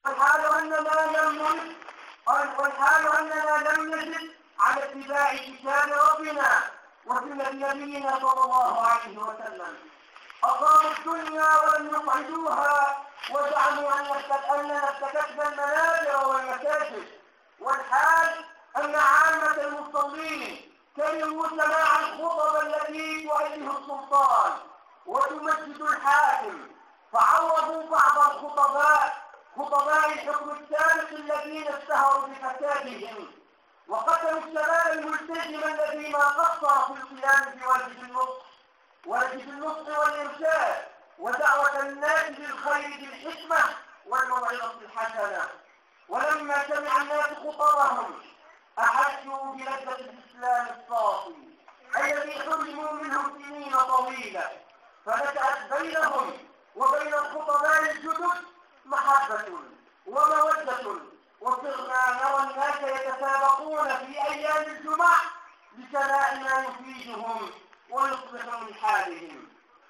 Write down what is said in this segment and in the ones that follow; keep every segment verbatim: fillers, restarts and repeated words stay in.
والحال أننا لم نجد والحال أننا لم نجد على اتباع كتاب ربنا وسنة نبينا صلى الله عليه وسلم. أقاموا الدنيا ولم يقعدوها وزعموا أننا ارتكبنا المنابر والمكاسب، والحال أن عامة المصلين كرهوا سماع الخطب التي تؤيده السلطان وتمجد الحاكم، فعوضوا بعض الخطباء خطباء الحكم السابق الذين اشتهروا بفسادهم، وقتلوا الشباب الملتزم الذي ما قصر في القيام بواجب النصح واجب النصح والإرشاد ودعوة الناس بالخير بالحكمة والموعظة الحسنة. ولما سمع الناس خطبهم أحسوا بلذة الإسلام الصافي الذي حرموا منه سنين طويلة، فنشأت بينهم وبين الخطباء الجدد محبة ومودة، وصرنا نرى الناس يتسابقون في أيام الجمعة لسماع ما يفيدهم ويصلح من حالهم.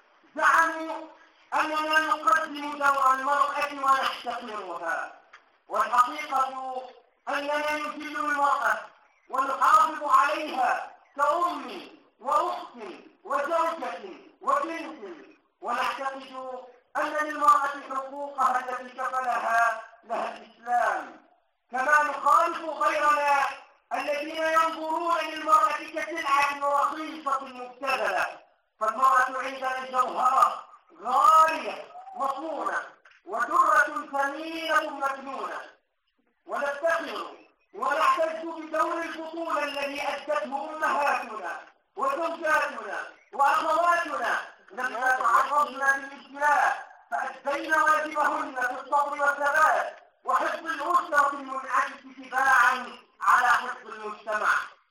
زعموا أننا نقدم دور المرأة ونحتقرها، والحقيقة أننا نذل المرأة ونحافظ عليها كأم وأخت وزوجة وبنت، ونعتقد أن للمرأة حقوقها التي كفلها لها الإسلام، كما نخالف غيرنا الذين ينظرون للمرأة كسلعة رخيصة مبتذلة. فالمرأة عندنا جوهرة غالية مصونة ودرة ثمينة مكنونة، ونفتخر ونعتز بدور البطولة الذي أدته أمهاتنا وزوجاتنا وأخواتنا لما تعرضنا للابتلاء فأدينا واجبهن في الصبر والثبات وحفظ الأسرة المنعكس تباعا على حفظ المجتمع.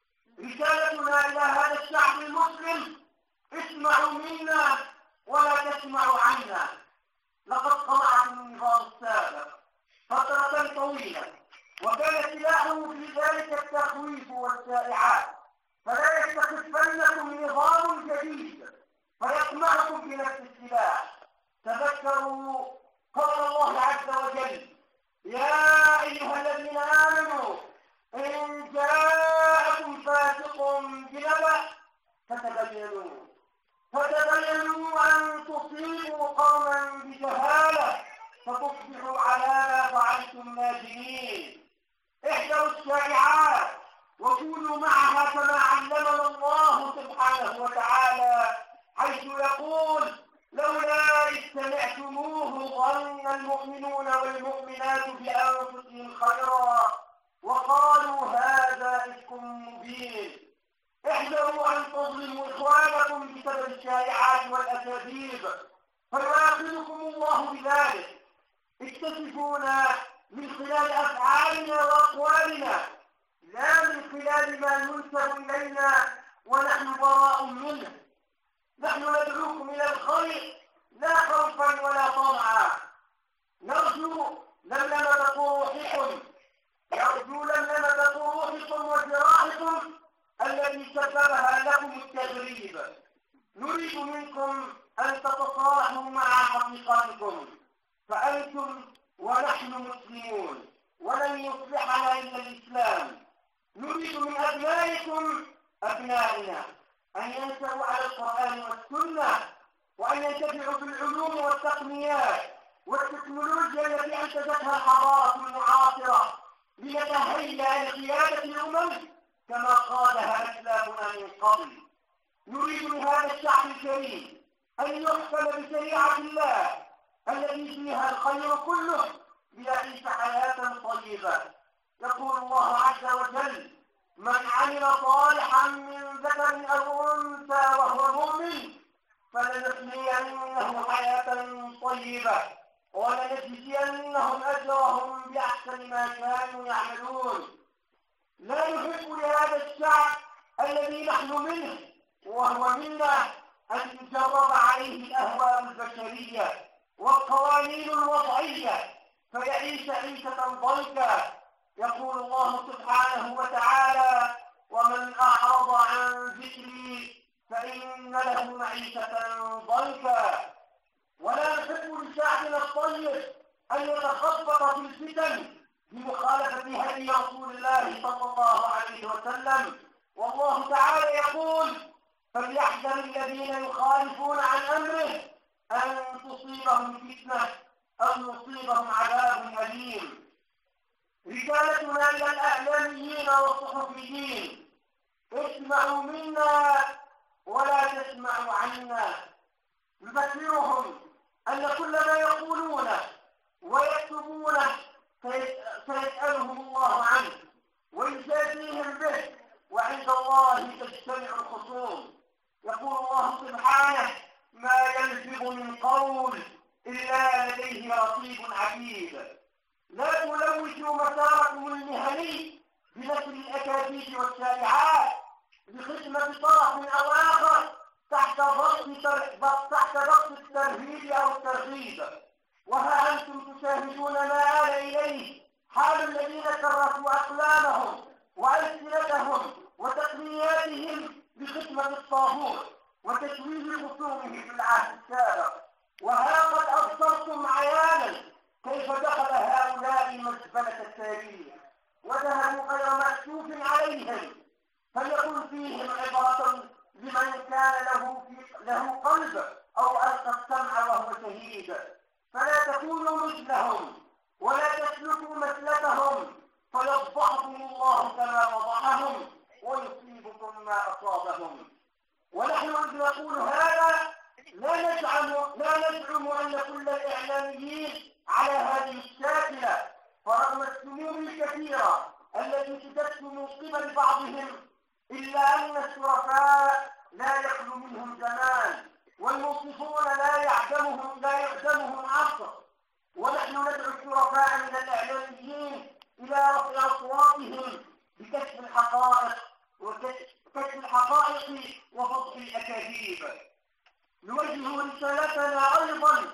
رسالتنا إلى هذا الشعب المسلم: اسمعوا منا ولا تسمعوا عنا. لقد طمعتم النظام السابق فترة طويلة وكان سلاحه في ذلك التخويف والشائعات، فلا يستخفنكم نظام جديد فيقمعكم بنفس السلاح. تذكروا قول الله عز وجل: يا أيها الذين آمنوا إن جاءكم فاسق بنبأ فتبينوا فتبينوا أن تصيبوا قوما بجهالة فتصبحوا على ما فعلتم نادمين. احذروا الشائعات وكونوا معها كما علمنا الله سبحانه وتعالى، حيث يقول: لولا إذ سمعتموه ظن المؤمنون والمؤمنات بأنفسهم خيرا وقالوا هذا إفك مبين. احذروا أن تظلموا إخوانكم بسبب الشائعات والأكاذيب فيؤاخذكم الله بذلك. اكتشفونا من خلال أفعالنا وأقوالنا لا من خلال ما ينسب إلينا ونحن براء منه. نحن ندعوكم إلى الخير لا خوفا ولا طمعا، نرجو لملمة قروحكم نرجو لملمة قروحكم وجراحكم التي سببها لكم التغريب. نريد منكم أن تتصالحوا مع حقيقتكم، فأنتم ونحن مسلمون ولن يصلحنا إلا الإسلام. نريد من أبنائكم أبنائنا أن ينشأوا على القرآن والسنة وأن ينتفعوا بالعلوم والتقنيات والتكنولوجيا التي أنتجتها الحضارة المعاصرة لنتهيأ لقيادة الأمم كما قالها أسلافنا من قبل. نريد من هذا الشعب الكريم أن يحكم بشريعة الله التي فيها الخير كله ليعيش حياة طيبة. يقول الله عز وجل: من عمل صالحا من ذكر أو أنثى وهو مؤمن فلنحيينه حياة طيبة ولنجزينهم أجرهم بأحسن ما كانوا يعملون. لا نحب لهذا الشعب الذي نحن منه وهو منا أن تجرب عليه الأهواء البشرية والقوانين الوضعية فيعيش عيشة ضنكا. يقول الله سبحانه وتعالى: ومن أعرض عن ذكري فإن له معيشة ضنكا. ولا نحب لشعبنا الطيب أن يتخبط في الفتن بمخالفة هدي رسول الله صلى الله عليه وسلم. والله تعالى يقول: فليحذر الذين يخالفون عن أمره أن تصيبهم فتنة أو يصيبهم عذاب أليم. رسالتنا إلى الإعلاميين والصحفيين: اسمعوا منا ولا تسمعوا عنا. نذكرهم أن كل ما يقولونه ويكتبونه سيسألهم الله عنه ويجازيهم به، وعند الله تجتمع الخصوم. يقول الله سبحانه: ما يلفظ من قول إلا لديه رقيب عتيد. لا تلوثوا مساركم المهني بنشر الأكاذيب والشائعات بخدمة طرف أو آخر تحت ضغط تحت ضغط الترهيب أو الترغيب. وها أنتم تشاهدون ما آل إليه حال الذين كرسوا أقلامهم وألسنتهم وتقنياتهم بخدمة الطاغوت وتشويه خصومه في العهد السابق. وها قد أبصرتم عيانا كيف دخل هؤلاء مزبلة التاريخ وذهبوا غير مأسوف عليهم، فليكن فيهم عبرة لمن كان له له قلب أو ألقى السمع وهو شهيد. فلا تكونوا مثلهم ولا تسلكوا مسلكهم فيفضحكم الله كما فضحهم ويصيبكم ما أصابهم. ونحن إذ نقول هذا لا نزعم لا نزعم أن كل الإعلاميين على هذه الشاكلة، فرغم السموم الكثيرة التي تدس من قبل بعضهم إلا أن الشرفاء لا يخلو منهم زمان، والمنصفون لا يعدمهم لا يعدمهم عصر. ونحن ندعو الشرفاء من الإعلاميين إلى رفع أصواتهم بكشف الحقائق وكشف الحقائق وفضح الأكاذيب. نوجه رسالتنا أيضا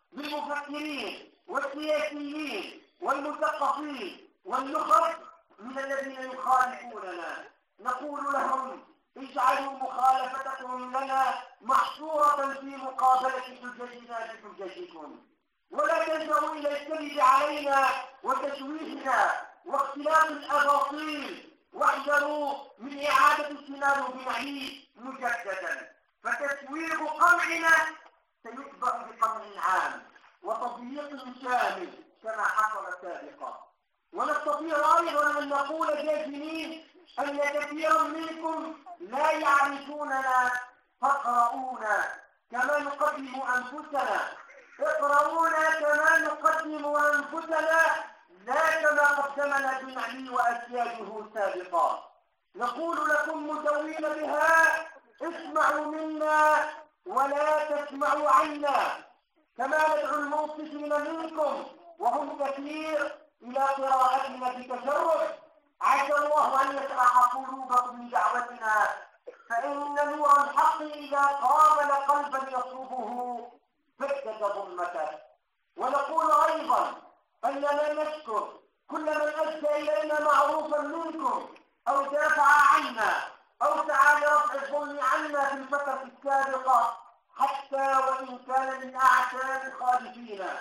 للمفكرين والسياسيين والمثقفين والنخب من الذين يخالفوننا. نقول لهم: اجعلوا مخالفتكم لنا محصورة في مقابلة حججنا بحججكم، ولا تلجأوا إلى الكذب علينا وتشويهنا واختلاف الأباطيل، واحذروا من إعادة السيناريو بنعيد مجددا، فتسويغ قمعنا سيتبع بقمع عام وتضييق شامل كما حصل سابقا. ونستطيع أيضا أن نقول جازمين أن كثيرا منكم لا يعرفوننا فاقرؤونا كما نقدم أنفسنا. اقرؤونا كما نقدم أنفسنا لا كما قدمنا بن وأسياده سابقا. نقول لكم مدونين بها: اسمعوا منا ولا تسمعوا عنا. كما ندعو المنصفين منكم وهم كثير إلى قراءتنا بتشرف. عسى الله أن يشرح قلوبكم بدعوتنا، فإن نور الحق إذا قابل قلبا يطلبه فكك ظلمته. ونقول أيضا أننا نشكر كل من أدى إلينا معروفا منكم أو دافع عنا أو سعى لرفع الظلم عنا في الفترة السابقة، حتى وإن كان من أعتاب خالفينا.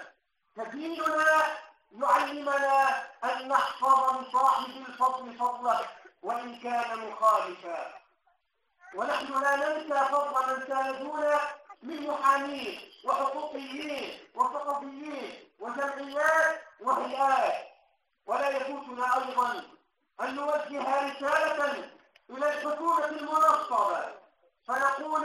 فديننا يعلمنا أن نحفظ من صاحب الفضل فضله وإن كان مخالفا. ونحن لا ننسى فضل من ساندونا من محامين وحقوقيين وثقافيين وجمعيات وهيئات. ولا يفوتنا أيضا أن نوجه رسالة إلى الحكومة المنصبة فنقول: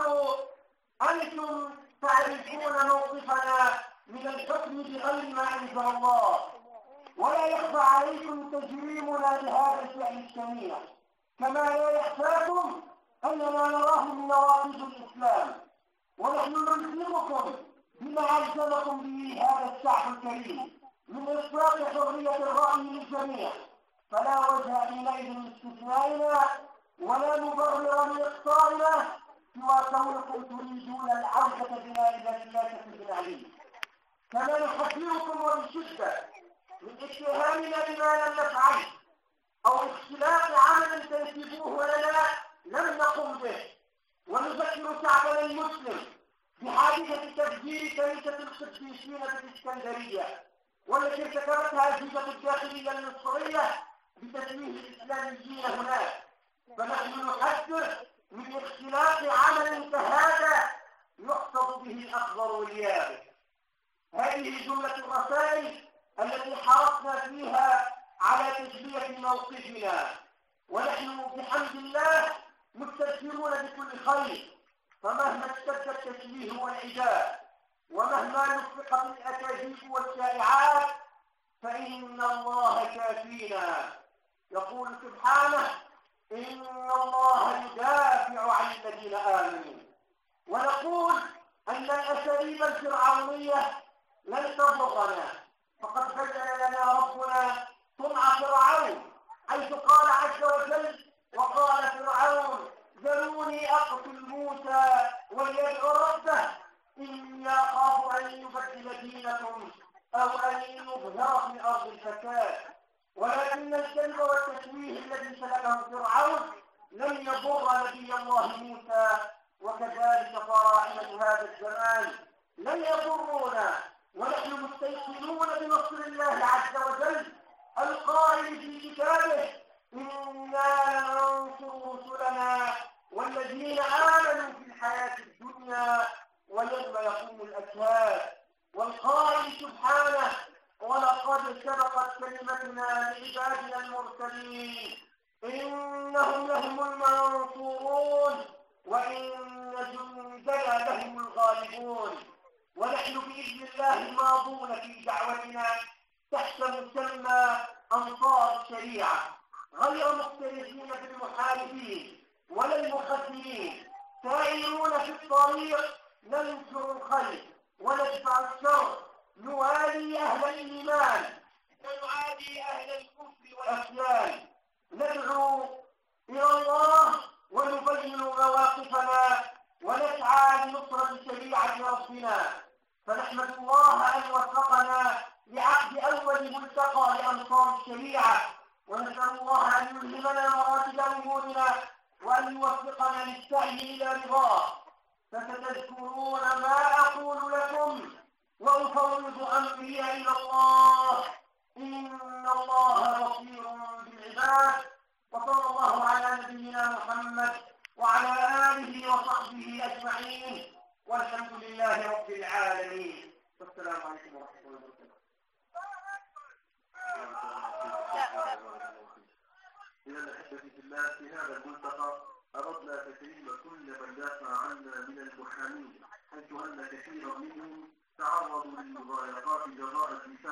أنتم تعرفون موقفنا من الحكم بغير ما أنزل الله، ولا يخفى عليكم تجريمنا لهذا الفعل الشنيع، كما لا يخفاكم أننا نراه من نواقض الإسلام. ونحن نلزمكم بما ألزمكم به هذا الشعب الكريم من إطلاق حرية الرأي للجميع، فلا وجه إليه لاستثنائنا ولا مبرر لإقصائنا سوى كونكم تريدون العودة بنا إلى سياسة بن علي. كما نحذركم وبشدة من اتهامنا بما لم نفعل أو اختلاف عمل تنسبوه لنا لم نقم به. ونذكر شعبنا المسلم بحادثة تفجير كنيسة القديسين بالإسكندرية والتي ارتكبتها الجيزة الداخلية المصرية بتسميه الإسلاميين هناك. فنحن نحذر من اختلاق عمل كهذا يقصد به الأخضر واليابس. هذه جملة الرسائل التي حرصنا فيها على تجلية موقفنا، ونحن بحمد الله مستبشرون بكل خير. فمهما اشتد التشبيه والعداء ومهما نفقت الأكاذيب والشائعات فإن الله كافينا. يقول سبحانه: إن الله يدافع عن الذين آمنوا. ونقول أن الأساليب الفرعونية لن تضرنا، فقد بين لنا ربنا صنع فرعون، حيث قال عز وجل: وقال فرعون ذروني أقتل موسى وليدع ربه إني أخاف أن يبدل دينكم أو أن يظهر في الأرض الفساد. ولكن الكذب والتشويه الذي سلكه فرعون لم يضر نبي الله موسى، وكذلك فراعنة هذا الزمان لن يضرونا، ونحن مستيقنون بنصر الله عز وجل القائل في كتابه: إنا لننصر رسلنا والذين آمنوا في الحياة الدنيا ويوم يقوم الأشهاد. والقائل سبحانه: ولقد سبقت كلمتنا لعبادنا المرسلين إنهم لهم المنصورون وإن جندنا لهم الغالبون. ونحن بإذن الله ماضون في دعوتنا تحت مسمى أنصار الشريعة، غير مختلفين بالمحاربين ولا المخذلين، سائرون في الطريق ننشر الخير وندفع الشر، نوالي أهل الإيمان ونعادي أهل الكفر والأسيان، ندعو إلى الله ونبين مواقفنا ونسعى لنصرة شريعة ربنا. فنحمد الله أن وفقنا لعقد أول ملتقى لأنصار الشريعة، ونسأل الله أن يلهمنا مراتب أمورنا وأن يوفقنا للسعي إلى رضاه. فستذكرون ما أقول لكم وأفوض أمري إلى الله إن الله بصير بالعباد. وصلى الله على نبينا محمد وعلى آله وصحبه أجمعين، والحمد لله رب العالمين. والسلام عليكم ورحمة الله وبركاته. إلى الأحبة في الله، في هذا الملتقى أردنا تكريم كل من دافع عنا من المحامين، حيث أن كثيرا منهم تعرضوا للمضايقات جراء